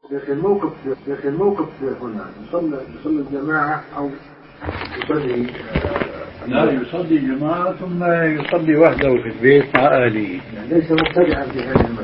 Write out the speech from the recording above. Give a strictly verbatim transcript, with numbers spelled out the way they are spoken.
لكن الموقف لكن الموقف هنا يصلي يصلي الجماعة أو يصلي لا يصلي جماعة ثم يصلي وحده في البيت مع أهله، يعني ليس مبتدعا في هذه المسألة.